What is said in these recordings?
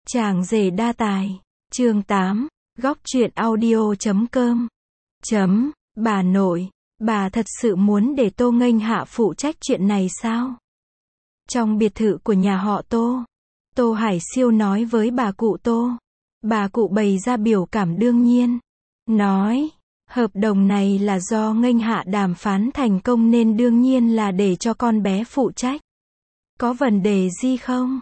Chàng rể đa tài. Chương 8. Góc truyện audio.com. Bà nội, bà thật sự muốn để Tô Nghênh Hạ phụ trách chuyện này sao? Trong biệt thự của nhà họ Tô, Tô Hải Siêu nói với bà cụ Tô. Bà cụ bày ra biểu cảm đương nhiên. Nói, hợp đồng này là do Nghênh Hạ đàm phán thành công nên đương nhiên là để cho con bé phụ trách. Có vấn đề gì không?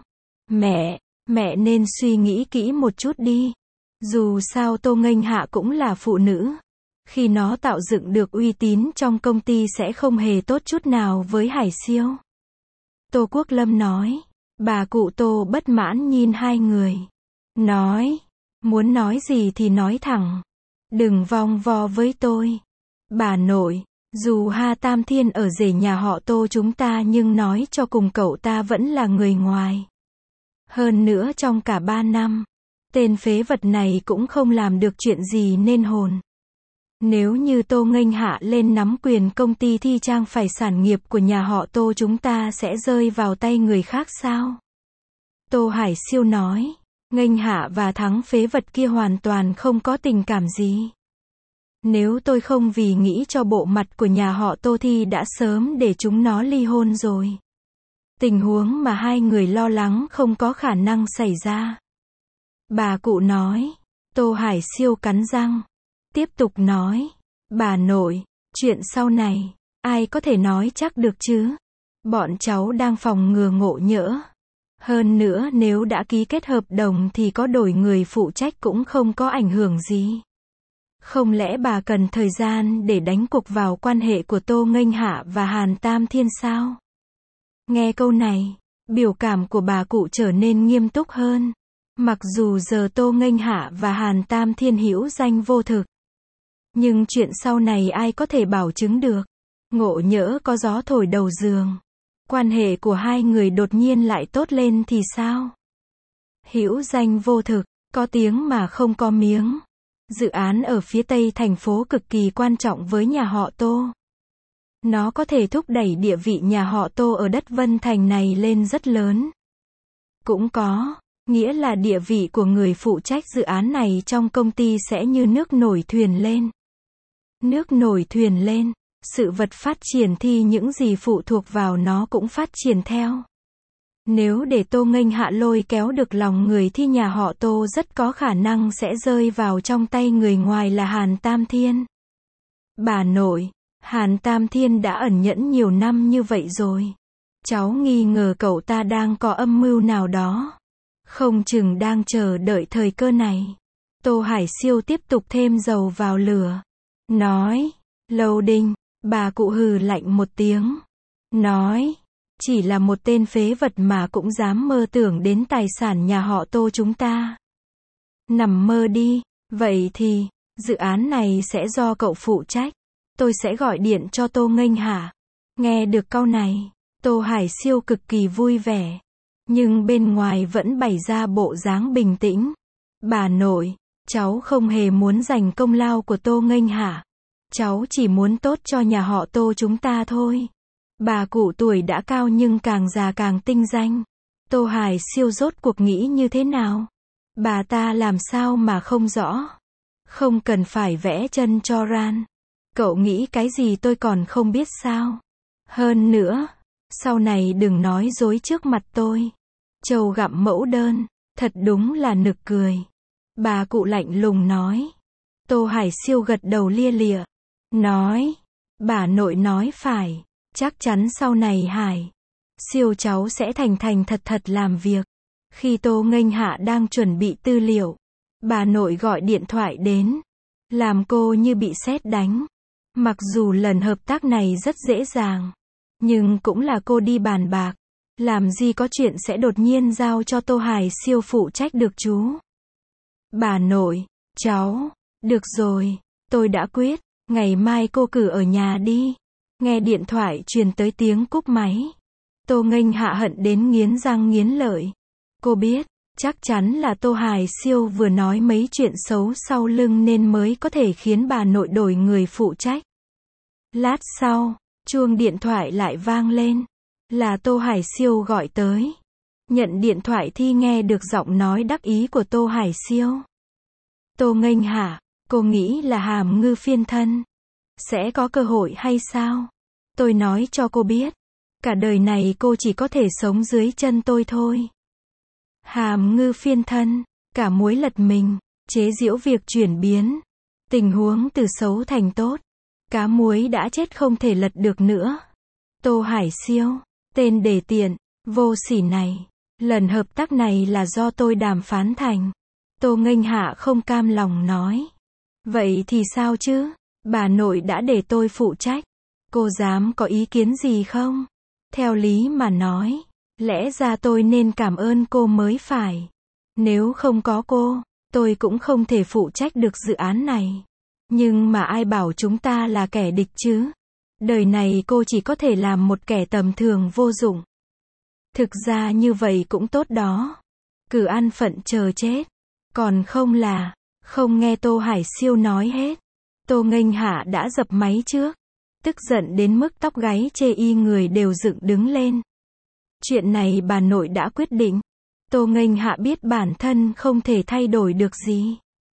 Mẹ nên suy nghĩ kỹ một chút đi. Dù sao Tô Nghênh Hạ cũng là phụ nữ. Khi nó tạo dựng được uy tín trong công ty sẽ không hề tốt chút nào với Hải Siêu. Tô Quốc Lâm nói. Bà cụ Tô bất mãn nhìn hai người. Nói, muốn nói gì thì nói thẳng. Đừng vòng vo với tôi. Bà nội, dù Hà Tam Thiên ở rể nhà họ Tô chúng ta nhưng nói cho cùng cậu ta vẫn là người ngoài. Hơn nữa trong cả 3 năm, tên phế vật này cũng không làm được chuyện gì nên hồn. Nếu như Tô Nghênh Hạ lên nắm quyền công ty thì chẳng phải sản nghiệp của nhà họ Tô chúng ta sẽ rơi vào tay người khác sao? Tô Hải Siêu nói, Nghênh Hạ và thằng phế vật kia hoàn toàn không có tình cảm gì. Nếu tôi không vì nghĩ cho bộ mặt của nhà họ Tô thì đã sớm để chúng nó ly hôn rồi. Tình huống mà hai người lo lắng không có khả năng xảy ra. Bà cụ nói. Tô Hải Siêu cắn răng. Tiếp tục nói. Bà nội, chuyện sau này, ai có thể nói chắc được chứ? Bọn cháu đang phòng ngừa ngộ nhỡ. Hơn nữa nếu đã ký kết hợp đồng thì có đổi người phụ trách cũng không có ảnh hưởng gì. Không lẽ bà cần thời gian để đánh cuộc vào quan hệ của Tô Nghênh Hạ và Hàn Tam Thiên sao? Nghe câu này, biểu cảm của bà cụ trở nên nghiêm túc hơn. Mặc dù giờ Tô Nghênh Hạ và Hàn Tam Thiên hữu danh vô thực. Nhưng chuyện sau này ai có thể bảo chứng được. Ngộ nhỡ có gió thổi đầu giường. Quan hệ của hai người đột nhiên lại tốt lên thì sao? Hữu danh vô thực, có tiếng mà không có miếng. Dự án ở phía tây thành phố cực kỳ quan trọng với nhà họ Tô. Nó có thể thúc đẩy địa vị nhà họ Tô ở đất Vân Thành này lên rất lớn. Cũng có, nghĩa là địa vị của người phụ trách dự án này trong công ty sẽ như nước nổi thuyền lên. Nước nổi thuyền lên, sự vật phát triển thì những gì phụ thuộc vào nó cũng phát triển theo. Nếu để Tô Nghênh Hạ lôi kéo được lòng người thì nhà họ Tô rất có khả năng sẽ rơi vào trong tay người ngoài là Hàn Tam Thiên. Bà nội, Hàn Tam Thiên đã ẩn nhẫn nhiều năm như vậy rồi. Cháu nghi ngờ cậu ta đang có âm mưu nào đó. Không chừng đang chờ đợi thời cơ này. Tô Hải Siêu tiếp tục thêm dầu vào lửa. Nói, Lâu Đinh, bà cụ hừ lạnh một tiếng. Nói, chỉ là một tên phế vật mà cũng dám mơ tưởng đến tài sản nhà họ Tô chúng ta. Nằm mơ đi, vậy thì, dự án này sẽ do cậu phụ trách. Tôi sẽ gọi điện cho Tô Nghênh Hạ. Nghe được câu này, Tô Hải Siêu cực kỳ vui vẻ. Nhưng bên ngoài vẫn bày ra bộ dáng bình tĩnh. Bà nội, cháu không hề muốn giành công lao của Tô Nghênh Hạ. Cháu chỉ muốn tốt cho nhà họ Tô chúng ta thôi. Bà cụ tuổi đã cao nhưng càng già càng tinh danh. Tô Hải Siêu rốt cuộc nghĩ như thế nào? Bà ta làm sao mà không rõ? Không cần phải vẽ chân cho ran. Cậu nghĩ cái gì tôi còn không biết sao? Hơn nữa, sau này đừng nói dối trước mặt tôi. Trâu gặm mẫu đơn, thật đúng là nực cười. Bà cụ lạnh lùng nói. Tô Hải Siêu gật đầu lia lịa. Nói, bà nội nói phải. Chắc chắn sau này Hải Siêu cháu sẽ thành thành thật thật làm việc. Khi Tô Nghênh Hạ đang chuẩn bị tư liệu, bà nội gọi điện thoại đến. Làm cô như bị sét đánh. Mặc dù lần hợp tác này rất dễ dàng, nhưng cũng là cô đi bàn bạc. Làm gì có chuyện sẽ đột nhiên giao cho Tô Hải Siêu phụ trách được chú. Bà nội, cháu, được rồi, tôi đã quyết, ngày mai cô cử ở nhà đi. Nghe điện thoại truyền tới tiếng cúp máy. Tô Nghênh Hạ hận đến nghiến răng nghiến lợi. Cô biết, chắc chắn là Tô Hải Siêu vừa nói mấy chuyện xấu sau lưng nên mới có thể khiến bà nội đổi người phụ trách. Lát sau, chuông điện thoại lại vang lên. Là Tô Hải Siêu gọi tới. Nhận điện thoại Thi nghe được giọng nói đắc ý của Tô Hải Siêu. Tô nghênh hạ, cô nghĩ là Hàm Ngư phiên thân sẽ có cơ hội hay sao? Tôi nói cho cô biết, cả đời này cô chỉ có thể sống dưới chân tôi thôi. Hàm Ngư phiên thân, cả muối lật mình, chế giễu việc chuyển biến, tình huống từ xấu thành tốt. Cá muối đã chết không thể lật được nữa. Tô Hải Siêu, tên đề tiện, vô sỉ này. Lần hợp tác này là do tôi đàm phán thành. Tô nghênh hạ không cam lòng nói. Vậy thì sao chứ? Bà nội đã để tôi phụ trách. Cô dám có ý kiến gì không? Theo lý mà nói, lẽ ra tôi nên cảm ơn cô mới phải. Nếu không có cô, tôi cũng không thể phụ trách được dự án này. Nhưng mà ai bảo chúng ta là kẻ địch chứ? Đời này cô chỉ có thể làm một kẻ tầm thường vô dụng. Thực ra như vậy cũng tốt đó. Cứ ăn phận chờ chết. Còn không là, không nghe Tô Hải Siêu nói hết. Tô nghênh hạ đã dập máy trước. Tức giận đến mức tóc gáy chê y người đều dựng đứng lên. Chuyện này bà nội đã quyết định. Tô nghênh hạ biết bản thân không thể thay đổi được gì.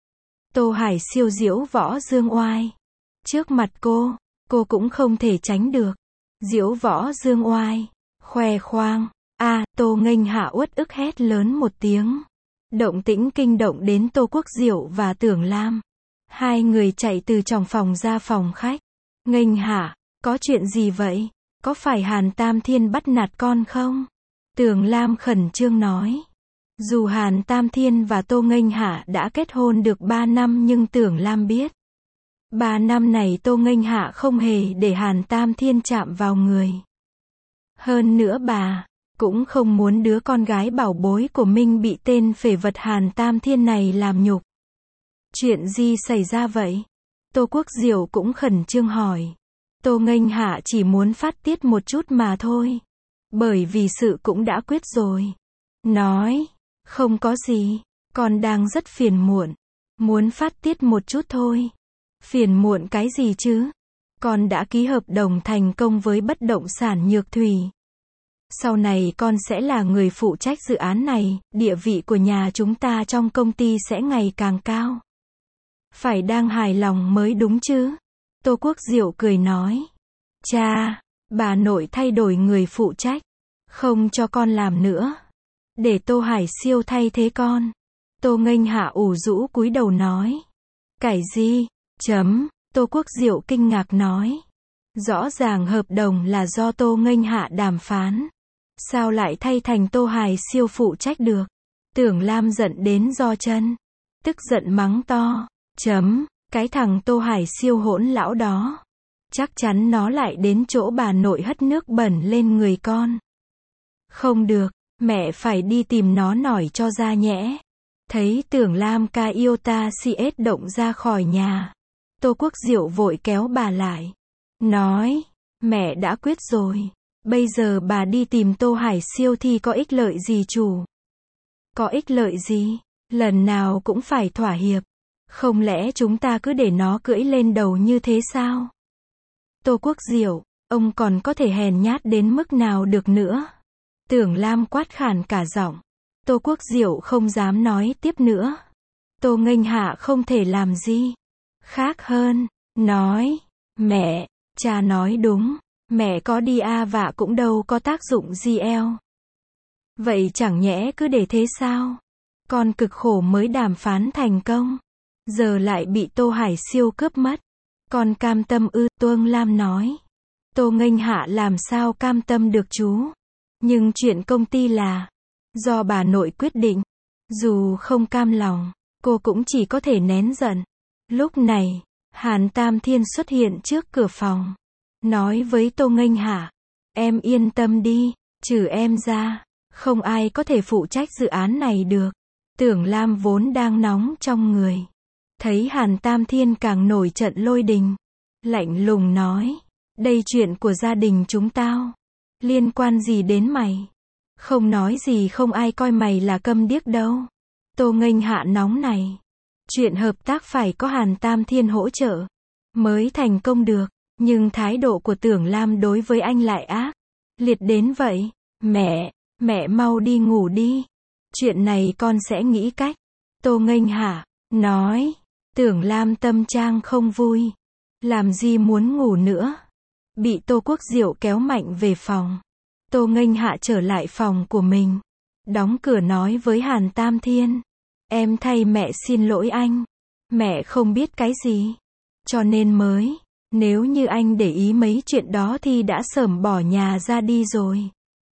Tô Hải Siêu diễu võ dương oai. Trước mặt cô cũng không thể tránh được. Diễu võ dương oai, khoe khoang. Tô nghênh hạ uất ức hét lớn một tiếng. Động tĩnh kinh động đến Tô Quốc Diệu và Tưởng Lam. Hai người chạy từ trong phòng ra phòng khách. Nghênh hạ, có chuyện gì vậy? Có phải Hàn Tam Thiên bắt nạt con không? Tưởng Lam khẩn trương nói. Dù Hàn Tam Thiên và Tô nghênh hạ đã kết hôn được 3 năm nhưng Tưởng Lam biết. 3 năm này Tô nghênh hạ không hề để Hàn Tam Thiên chạm vào người. Hơn nữa bà cũng không muốn đứa con gái bảo bối của mình bị tên phế vật Hàn Tam Thiên này làm nhục. Chuyện gì xảy ra vậy? Tô Quốc Diệu cũng khẩn trương hỏi. Tô nghênh hạ chỉ muốn phát tiết một chút mà thôi. Bởi vì sự cũng đã quyết rồi. Nói, không có gì, con đang rất phiền muộn. Muốn phát tiết một chút thôi. Phiền muộn cái gì chứ? Con đã ký hợp đồng thành công với bất động sản Nhược Thủy. Sau này con sẽ là người phụ trách dự án này, địa vị của nhà chúng ta trong công ty sẽ ngày càng cao. Phải đang hài lòng mới đúng chứ? Tô Quốc Diệu cười nói. Cha, bà nội thay đổi người phụ trách. Không cho con làm nữa. Để Tô Hải Siêu thay thế con. Tô nghênh hạ ủ rũ cúi đầu nói. Cái gì? Tô Quốc Diệu kinh ngạc nói. Rõ ràng hợp đồng là do Tô nghênh hạ đàm phán. Sao lại thay thành Tô Hải Siêu phụ trách được? Tưởng Lam giận đến giơ chân. Tức giận mắng to. Cái thằng Tô Hải Siêu hỗn lão đó. Chắc chắn nó lại đến chỗ bà nội hất nước bẩn lên người con. Không được, mẹ phải đi tìm nó nổi cho ra nhẽ. Thấy Tưởng Lam ca yêu ta CS động ra khỏi nhà. Tô Quốc Diệu vội kéo bà lại. Nói, mẹ đã quyết rồi. Bây giờ bà đi tìm Tô Hải Siêu thì có ích lợi gì chủ? Có ích lợi gì? Lần nào cũng phải thỏa hiệp. Không lẽ chúng ta cứ để nó cưỡi lên đầu như thế sao? Tô Quốc Diệu, ông còn có thể hèn nhát đến mức nào được nữa? Tưởng Lam quát khàn cả giọng. Tô Quốc Diệu không dám nói tiếp nữa. Tô nghênh hạ không thể làm gì khác hơn. Nói, mẹ, cha nói đúng. Mẹ có đi vạ cũng đâu có tác dụng gì eo. Vậy chẳng nhẽ cứ để thế sao? Con cực khổ mới đàm phán thành công. Giờ lại bị Tô Hải Siêu cướp mất. Con cam tâm ư? Tưởng Lam nói. Tô nghênh hạ làm sao cam tâm được chú? Nhưng chuyện công ty là do bà nội quyết định. Dù không cam lòng, cô cũng chỉ có thể nén giận. Lúc này, Hàn Tam Thiên xuất hiện trước cửa phòng. Nói với Tô nghênh hạ. Em yên tâm đi, trừ em ra, không ai có thể phụ trách dự án này được. Tưởng Lam vốn đang nóng trong người. Thấy Hàn Tam Thiên càng nổi trận lôi đình. Lạnh lùng nói. Đây chuyện của gia đình chúng tao. Liên quan gì đến mày? Không nói gì không ai coi mày là câm điếc đâu. Tô nghênh hạ nóng này. Chuyện hợp tác phải có Hàn Tam Thiên hỗ trợ mới thành công được. Nhưng thái độ của Tưởng Lam đối với anh lại ác liệt đến vậy. Mẹ, Mẹ mau đi ngủ đi. Chuyện này con sẽ nghĩ cách. Tô Nghênh Hạ nói. Tưởng Lam tâm trạng không vui. Làm gì muốn ngủ nữa. Bị Tô Quốc Diệu kéo mạnh về phòng. Tô Nghênh Hạ trở lại phòng của mình. Đóng cửa nói với Hàn Tam Thiên. Em thay mẹ xin lỗi anh. Mẹ không biết cái gì. Cho nên mới. Nếu như anh để ý mấy chuyện đó thì đã sớm bỏ nhà ra đi rồi.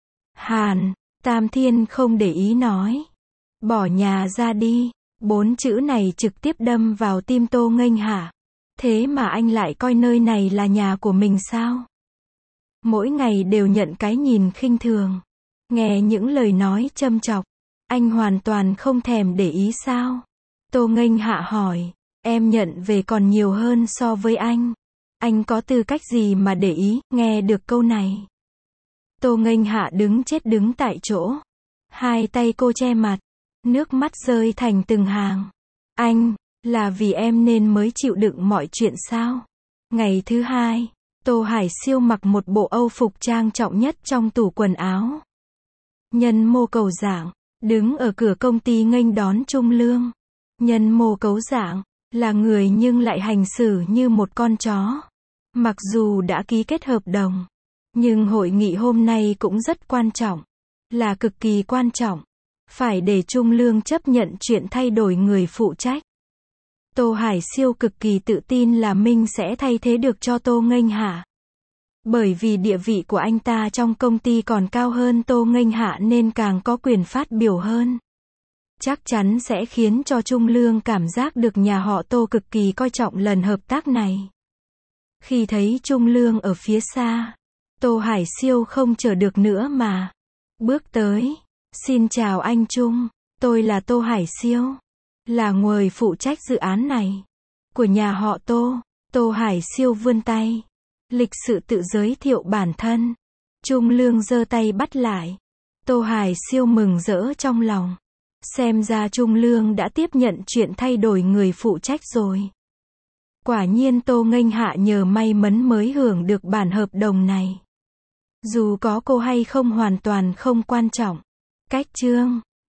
Hàn Tam Thiên không để ý nói. Bỏ nhà ra đi. 4 chữ này trực tiếp đâm vào tim Tô Nghênh Hạ. Thế mà anh lại coi nơi này là nhà của mình sao? Mỗi ngày đều nhận cái nhìn khinh thường. Nghe những lời nói châm chọc. Anh hoàn toàn không thèm để ý sao? Tô Nghênh Hạ hỏi. Em nhận về còn nhiều hơn so với anh. Anh có tư cách gì mà để ý? Nghe được câu này. Tô Nghênh Hạ đứng tại chỗ. Hai tay cô che mặt. Nước mắt rơi thành từng hàng. Anh, là vì em nên mới chịu đựng mọi chuyện sao? Ngày thứ hai, Tô Hải Siêu mặc một bộ âu phục trang trọng nhất trong tủ quần áo. Nhân Mô Cầu Giảng, đứng ở cửa công ty nghênh đón Trung Lương. Nhân Mô Cấu Giảng, là người nhưng lại hành xử như một con chó. Mặc dù đã ký kết hợp đồng, nhưng hội nghị hôm nay cũng rất quan trọng. Là cực kỳ quan trọng. Phải để Trung Lương chấp nhận chuyện thay đổi người phụ trách. Tô Hải Siêu cực kỳ tự tin là mình sẽ thay thế được cho Tô Nghênh Hạ. Bởi vì địa vị của anh ta trong công ty còn cao hơn Tô Nghênh Hạ nên càng có quyền phát biểu hơn. Chắc chắn sẽ khiến cho Trung Lương cảm giác được nhà họ Tô cực kỳ coi trọng lần hợp tác này. Khi thấy Trung Lương ở phía xa, Tô Hải Siêu không chờ được nữa mà bước tới. Xin chào anh Trung, tôi là Tô Hải Siêu, là người phụ trách dự án này của nhà họ Tô. Tô Hải Siêu vươn tay, lịch sự tự giới thiệu bản thân. Trung Lương giơ tay bắt lại. Tô Hải Siêu mừng rỡ trong lòng. Xem ra Trung Lương đã tiếp nhận chuyện thay đổi người phụ trách rồi. Quả nhiên Tô Nghênh Hạ nhờ may mắn mới hưởng được bản hợp đồng này. Dù có cô hay không hoàn toàn không quan trọng. Cách chương